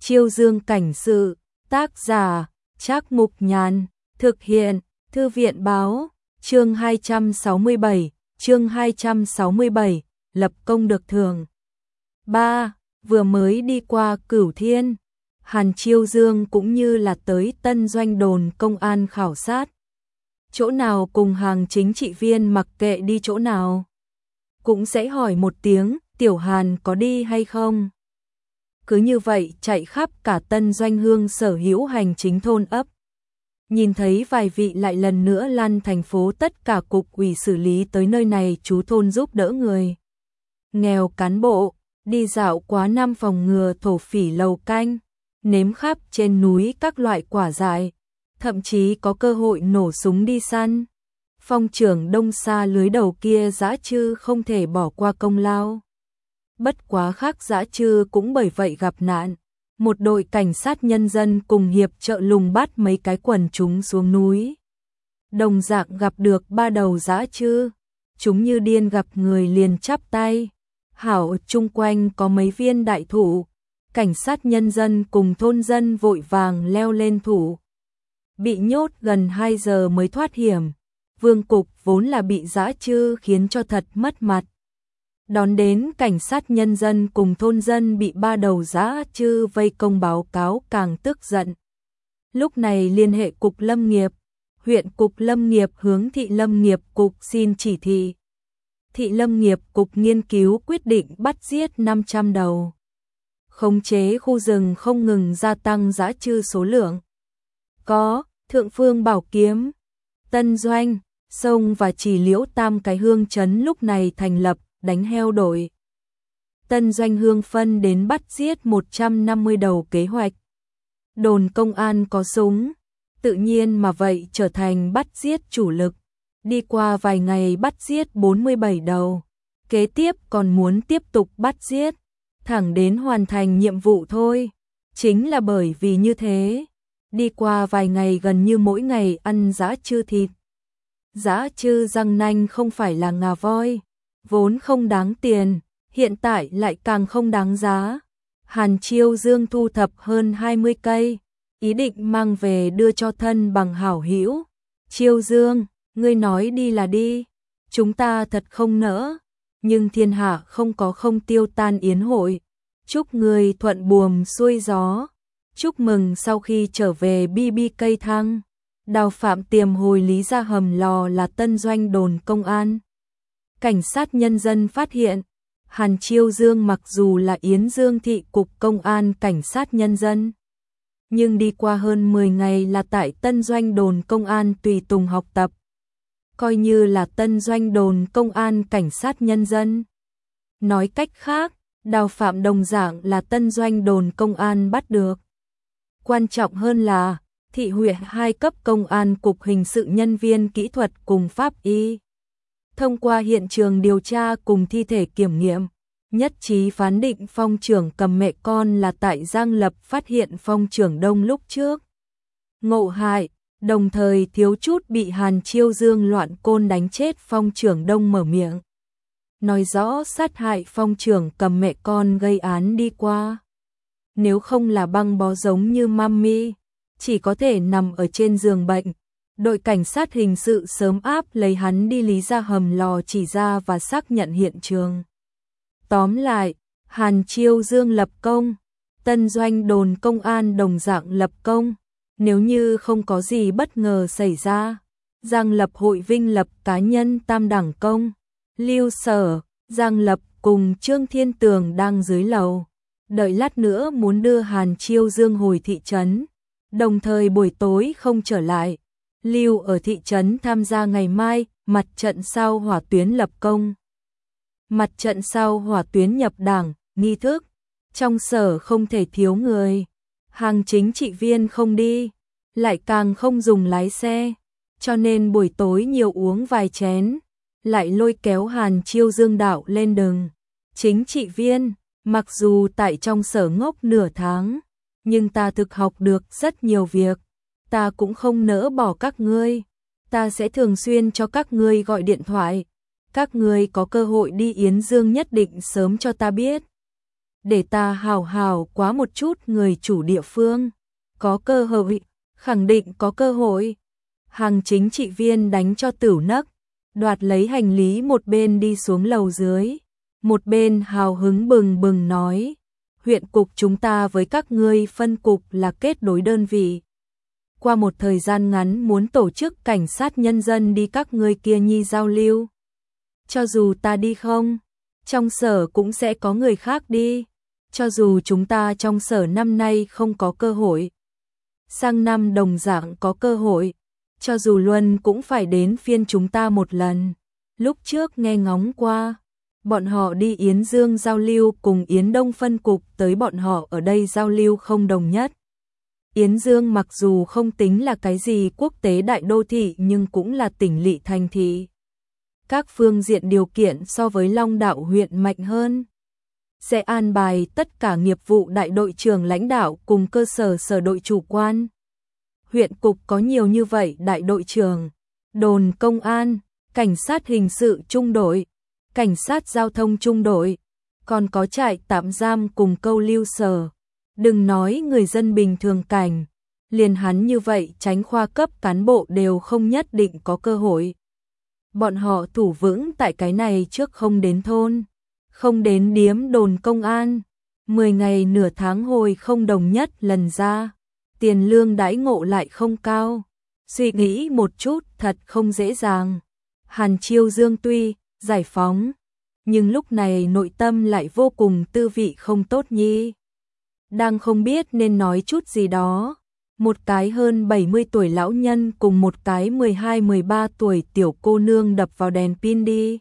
Chiêu Dương cảnh sự, tác giả, Trác Mục Nhàn, thực hiện, Thư viện báo, chương 267, lập công được thưởng. 3. Vừa mới đi qua Cửu Thiên, Hàn Chiêu Dương cũng như là tới tân doanh đồn công an khảo sát. Chỗ nào cùng hàng chính trị viên mặc kệ đi chỗ nào, cũng sẽ hỏi một tiếng, Tiểu Hàn có đi hay không? Cứ như vậy chạy khắp cả tân doanh hương sở hữu hành chính thôn ấp. Nhìn thấy vài vị lại lần nữa lăn thành phố, tất cả cục ủy xử lý tới nơi này chú thôn giúp đỡ người nghèo cán bộ, đi dạo quá 5 phòng ngừa thổ phỉ lầu canh, nếm khắp trên núi các loại quả dại, thậm chí có cơ hội nổ súng đi săn. Phong trưởng Đông Sa lưới đầu kia Dã Trư không thể bỏ qua công lao. Bất quá khác Dã Trư cũng bởi vậy gặp nạn. Một đội cảnh sát nhân dân cùng hiệp trợ lùng bắt mấy cái quần chúng xuống núi. Đồng dạng gặp được 3 đầu Dã Trư. Chúng như điên gặp người liền chắp tay. Hảo chung quanh có mấy viên đại thụ. Cảnh sát nhân dân cùng thôn dân vội vàng leo lên thụ. Bị nhốt gần 2 giờ mới thoát hiểm. Vương cục vốn là bị Dã Trư khiến cho thật mất mặt. Đón đến cảnh sát nhân dân cùng thôn dân bị 3 đầu Dã Trư vây công báo cáo càng tức giận. Lúc này liên hệ cục lâm nghiệp, huyện cục lâm nghiệp hướng thị lâm nghiệp cục xin chỉ thị. Thị lâm nghiệp cục nghiên cứu quyết định bắt giết 500 đầu. Khống chế khu rừng không ngừng gia tăng Dã Trư số lượng. Có Thượng Phương Bảo Kiếm, Tân Doanh, Sông và Chỉ Liễu tam cái hương trấn lúc này thành lập đánh heo đội. Tân Doanh hương phân đến bắt giết 150 đầu kế hoạch. Đồn công an có súng, tự nhiên mà vậy trở thành bắt giết chủ lực. Đi qua vài ngày bắt giết 47 đầu. Kế tiếp còn muốn tiếp tục bắt giết, thẳng đến hoàn thành nhiệm vụ thôi. Chính là bởi vì như thế, đi qua vài ngày gần như mỗi ngày ăn Dã Trư thịt. Dã Trư răng nanh không phải là ngà voi, vốn không đáng tiền, hiện tại lại càng không đáng giá. Hàn Chiêu Dương thu thập hơn 20 cây, ý định mang về đưa cho thân bằng hảo hữu. Chiêu Dương, ngươi nói đi là đi, chúng ta thật không nỡ, nhưng thiên hạ không có không tiêu tan yến hội. Chúc ngươi thuận buồm xuôi gió, chúc mừng sau khi trở về BB cây thăng. Đào Phạm Tiềm hồi lý ra hầm lò là tân doanh đồn công an. Cảnh sát nhân dân phát hiện, Hàn Chiêu Dương mặc dù là Yến Dương thị cục công an cảnh sát nhân dân, nhưng đi qua hơn 10 ngày là tại tân doanh đồn công an tùy tùng học tập. Coi như là tân doanh đồn công an cảnh sát nhân dân. Nói cách khác, Đào Phạm đồng dạng là tân doanh đồn công an bắt được. Quan trọng hơn là, thị huyện 2 cấp công an cục hình sự nhân viên kỹ thuật cùng pháp y. Thông qua hiện trường điều tra cùng thi thể kiểm nghiệm, nhất trí phán định Phong trưởng Cầm mẹ con là tại Giang Lập phát hiện Phong trưởng Đông lúc trước ngộ hại, đồng thời thiếu chút bị Hàn Chiêu Dương loạn côn đánh chết. Phong trưởng Đông mở miệng, nói rõ sát hại Phong trưởng Cầm mẹ con gây án đi qua. Nếu không là băng bó giống như mami, chỉ có thể nằm ở trên giường bệnh. Đội cảnh sát hình sự sớm áp lấy hắn đi lý ra hầm lò chỉ ra và xác nhận hiện trường. Tóm lại, Hàn Chiêu Dương lập công, tân doanh đồn công an đồng dạng lập công. Nếu như không có gì bất ngờ xảy ra, Giang Lập hội vinh lập cá nhân tam đẳng công. Lưu Sở, Giang Lập cùng Trương Thiên Tường đang dưới lầu, đợi lát nữa muốn đưa Hàn Chiêu Dương hồi thị trấn, đồng thời buổi tối không trở lại. Lưu ở thị trấn tham gia ngày mai mặt trận sau hỏa tuyến lập công. Mặt trận sau hỏa tuyến nhập đảng, nghi thức, trong sở không thể thiếu người. Hàng chính trị viên không đi, lại càng không dùng lái xe, cho nên buổi tối nhiều uống vài chén, lại lôi kéo Hàn Chiêu Dương đạo lên đường. Chính trị viên, mặc dù tại trong sở ngốc nửa tháng, nhưng ta thực học được rất nhiều việc. Ta cũng không nỡ bỏ các ngươi, ta sẽ thường xuyên cho các ngươi gọi điện thoại. Các ngươi có cơ hội đi Yến Dương nhất định sớm cho ta biết. để ta hào hào quá một chút người chủ địa phương. Có cơ hội, khẳng định có cơ hội. Hàng chính trị viên đánh cho tửu nấc, đoạt lấy hành lý một bên đi xuống lầu dưới, một bên hào hứng bừng bừng nói, huyện cục chúng ta với các ngươi phân cục là kết đối đơn vị. Qua một thời gian ngắn muốn tổ chức cảnh sát nhân dân đi các ngươi kia nhi giao lưu. Cho dù ta đi không, trong sở cũng sẽ có người khác đi. Cho dù chúng ta trong sở năm nay không có cơ hội, sang năm đồng dạng có cơ hội. Cho dù Luân cũng phải đến phiên chúng ta một lần. Lúc trước nghe ngóng qua, bọn họ đi Yến Dương giao lưu cùng Yến Đông phân cục tới bọn họ ở đây giao lưu không đồng nhất. Yến Dương mặc dù không tính là cái gì quốc tế đại đô thị nhưng cũng là tỉnh lỵ thành thị. Các phương diện điều kiện so với Long Đạo huyện mạnh hơn. Sẽ an bài tất cả nghiệp vụ đại đội trưởng lãnh đạo cùng cơ sở sở đội chủ quan. Huyện cục có nhiều như vậy đại đội trưởng, đồn công an, cảnh sát hình sự trung đội, cảnh sát giao thông trung đội, còn có trại tạm giam cùng câu lưu sở. Đừng nói người dân bình thường cảnh, liền hắn như vậy tránh khoa cấp cán bộ đều không nhất định có cơ hội. Bọn họ thủ vững tại cái này trước không đến thôn, không đến điếm đồn công an, 10 ngày nửa tháng hồi không đồng nhất lần ra, tiền lương đãi ngộ lại không cao. Suy nghĩ một chút thật không dễ dàng. Hàn Chiêu Dương tuy giải phóng, nhưng lúc này nội tâm lại vô cùng tư vị không tốt nhi. Đang không biết nên nói chút gì đó. Một cái hơn 70 tuổi lão nhân cùng một cái 12-13 tuổi tiểu cô nương đập vào đèn pin đi.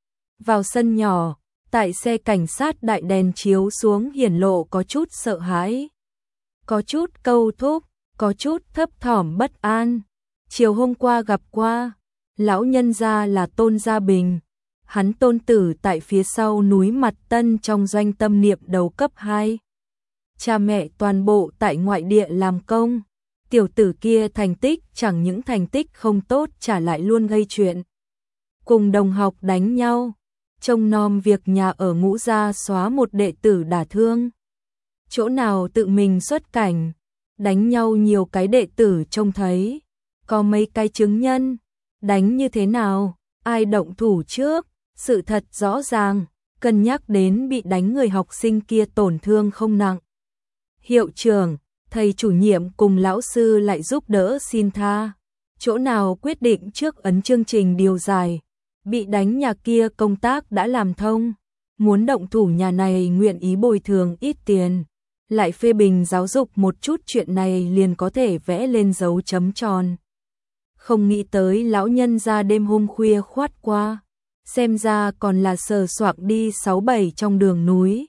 Vào sân nhỏ, tại xe cảnh sát đại đèn chiếu xuống hiển lộ có chút sợ hãi. Có chút câu thúc, có chút thấp thỏm bất an. Chiều hôm qua gặp qua, lão nhân gia là Tôn Gia Bình. Hắn tôn tử tại phía sau núi Mặt Tân trong doanh tâm niệm đầu cấp 2. Cha mẹ toàn bộ tại ngoại địa làm công. Tiểu tử kia thành tích chẳng những thành tích không tốt trả lại luôn gây chuyện. Cùng đồng học đánh nhau, trông nom việc nhà ở Ngũ Gia xóa một đệ tử đả thương. Chỗ nào tự mình xuất cảnh, đánh nhau nhiều cái đệ tử trông thấy. Có mấy cái chứng nhân, đánh như thế nào, ai động thủ trước, sự thật rõ ràng, cân nhắc đến bị đánh người học sinh kia tổn thương không nặng. Hiệu trưởng, thầy chủ nhiệm cùng lão sư lại giúp đỡ xin tha. Chỗ nào quyết định trước ấn chương trình điều giải, bị đánh nhà kia công tác đã làm thông, muốn động thủ nhà này nguyện ý bồi thường ít tiền, lại phê bình giáo dục một chút chuyện này liền có thể vẽ lên dấu chấm tròn. Không nghĩ tới lão nhân ra đêm hôm khuya khoát qua, xem ra còn là sờ soạng đi 6-7 trong đường núi.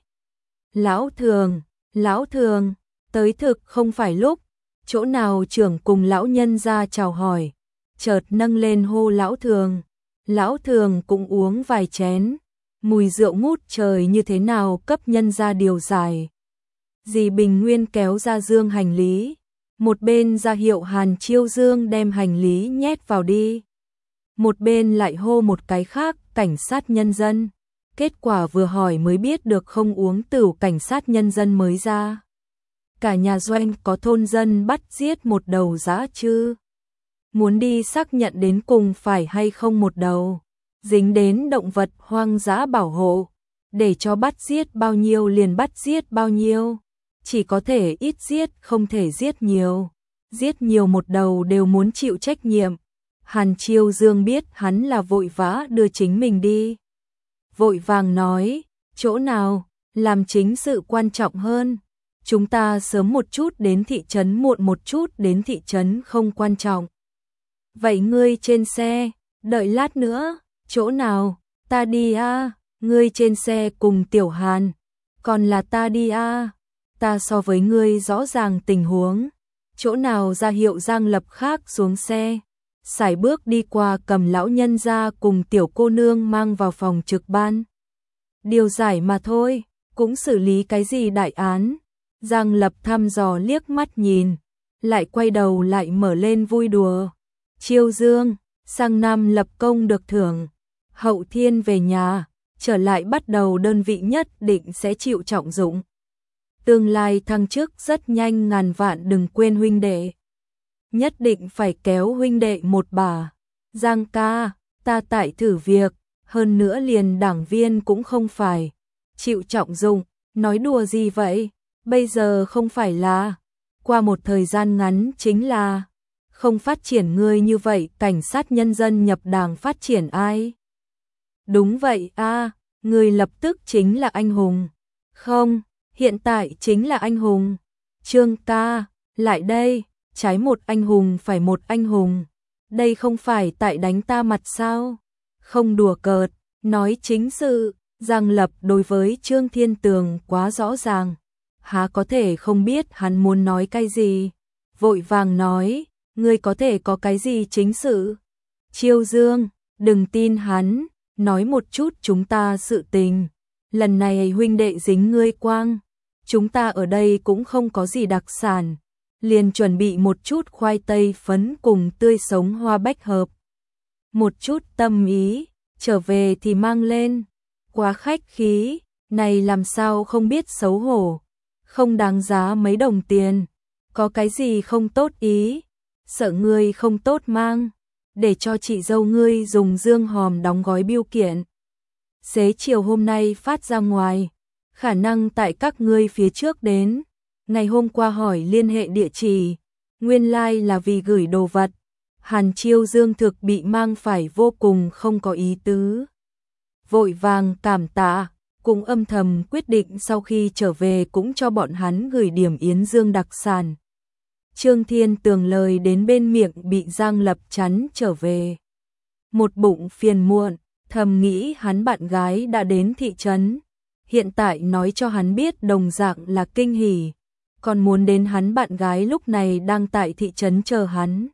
Lão thường, tới thực không phải lúc, chỗ nào trưởng cùng lão nhân ra chào hỏi, chợt nâng lên hô lão thường cũng uống vài chén, mùi rượu ngút trời như thế nào cấp nhân ra điều giải. Dì Bình Nguyên kéo ra dương hành lý, một bên ra hiệu Hàn Chiêu Dương đem hành lý nhét vào đi, một bên lại hô một cái khác cảnh sát nhân dân. Kết quả vừa hỏi mới biết được không uống tửu cảnh sát nhân dân mới ra. Cả nhà doanh có thôn dân bắt giết một đầu dã chư. Muốn đi xác nhận đến cùng phải hay không một đầu, dính đến động vật hoang dã bảo hộ, để cho bắt giết bao nhiêu liền bắt giết bao nhiêu, chỉ có thể ít giết không thể giết nhiều một đầu đều muốn chịu trách nhiệm. Hàn Chiêu Dương biết hắn là vội vã đưa chính mình đi, vội vàng nói, chỗ nào, làm chính sự quan trọng hơn. Chúng ta sớm một chút đến thị trấn muộn một chút đến thị trấn không quan trọng. Vậy ngươi trên xe, đợi lát nữa, chỗ nào, ta đi a, ngươi trên xe cùng Tiểu Hàn, còn là ta đi a, ta so với ngươi rõ ràng tình huống. Chỗ nào ra hiệu Giang Lập khác xuống xe, sải bước đi qua cầm lão nhân ra cùng tiểu cô nương mang vào phòng trực ban. Điều giải mà thôi, cũng xử lý cái gì đại án. Giang Lập thăm dò liếc mắt nhìn, lại quay đầu lại mở lên vui đùa. Chiêu Dương, sang năm lập công được thưởng, hậu thiên về nhà, trở lại bắt đầu đơn vị nhất định sẽ chịu trọng dụng. Tương lai thăng chức rất nhanh, ngàn vạn đừng quên huynh đệ. Nhất định phải kéo huynh đệ một bà. Giang ca, ta tại thử việc, hơn nữa liền đảng viên cũng không phải. Chịu trọng dụng, nói đùa gì vậy? Bây giờ không phải là, qua một thời gian ngắn chính là, không phát triển ngươi như vậy, cảnh sát nhân dân nhập đảng phát triển ai? Đúng vậy a, ngươi lập tức chính là anh hùng. Không, hiện tại chính là anh hùng. Trương ca, lại đây, trái một anh hùng phải một anh hùng. Đây không phải tại đánh ta mặt sao? Không đùa cợt, nói chính sự. Giang Lập đối với Trương Thiên Tường quá rõ ràng, há có thể không biết hắn muốn nói cái gì. Vội vàng nói, ngươi có thể có cái gì chính sự? Chiêu Dương, đừng tin hắn, nói một chút chúng ta sự tình. Lần này huynh đệ dính ngươi quang, chúng ta ở đây cũng không có gì đặc sản, liền chuẩn bị một chút khoai tây phấn cùng tươi sống hoa bách hợp. Một chút tâm ý, trở về thì mang lên. Quá khách khí, này làm sao không biết xấu hổ, không đáng giá mấy đồng tiền, có cái gì không tốt ý, sợ ngươi không tốt mang, để cho chị dâu ngươi dùng dương hòm đóng gói bưu kiện. Xế chiều hôm nay phát ra ngoài, khả năng tại các ngươi phía trước đến, ngày hôm qua hỏi liên hệ địa chỉ, nguyên lai là vì gửi đồ vật, Hàn Chiêu Dương thực bị mang phải vô cùng không có ý tứ. Vội vàng cảm tạ, cũng âm thầm quyết định sau khi trở về cũng cho bọn hắn gửi điểm yến dương đặc sản. Trương Thiên Tường lời đến bên miệng bị Giang Lập chắn trở về. Một bụng phiền muộn, thầm nghĩ hắn bạn gái đã đến thị trấn. Hiện tại nói cho hắn biết đồng dạng là kinh hỉ, còn muốn đến hắn bạn gái lúc này đang tại thị trấn chờ hắn.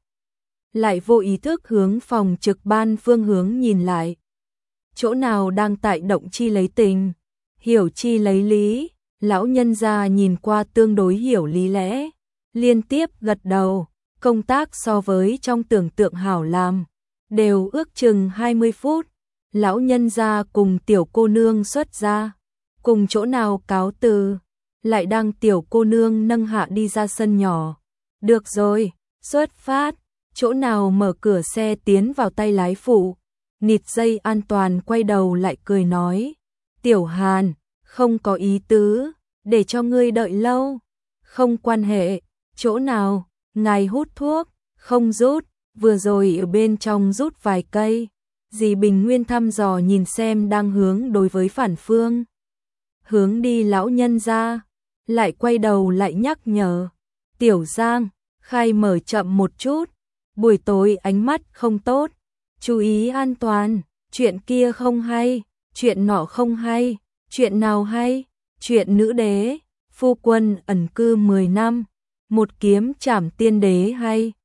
Lại vô ý thức hướng phòng trực ban phương hướng nhìn lại. Chỗ nào đang tại động chi lấy tình, hiểu chi lấy lý, lão nhân gia nhìn qua tương đối hiểu lý lẽ, liên tiếp gật đầu, công tác so với trong tưởng tượng hảo làm, đều ước chừng 20 phút, lão nhân gia cùng tiểu cô nương xuất ra, cùng chỗ nào cáo từ, lại đang tiểu cô nương nâng hạ đi ra sân nhỏ. Được rồi, xuất phát, chỗ nào mở cửa xe tiến vào tay lái phụ. Nịt dây an toàn quay đầu lại cười nói, Tiểu Hàn, không có ý tứ, để cho ngươi đợi lâu, không quan hệ, chỗ nào, ngài hút thuốc, không rút, vừa rồi ở bên trong rút vài cây, dì Bình Nguyên thăm dò nhìn xem đang hướng đối với phản phương. Hướng đi lão nhân ra, lại quay đầu lại nhắc nhở, Tiểu Giang, khai mở chậm một chút, buổi tối ánh mắt không tốt. Chú ý an toàn, chuyện kia không hay, chuyện nọ không hay, chuyện nào hay, chuyện nữ đế, phu quân ẩn cư 10 năm, một kiếm trảm tiên đế hay.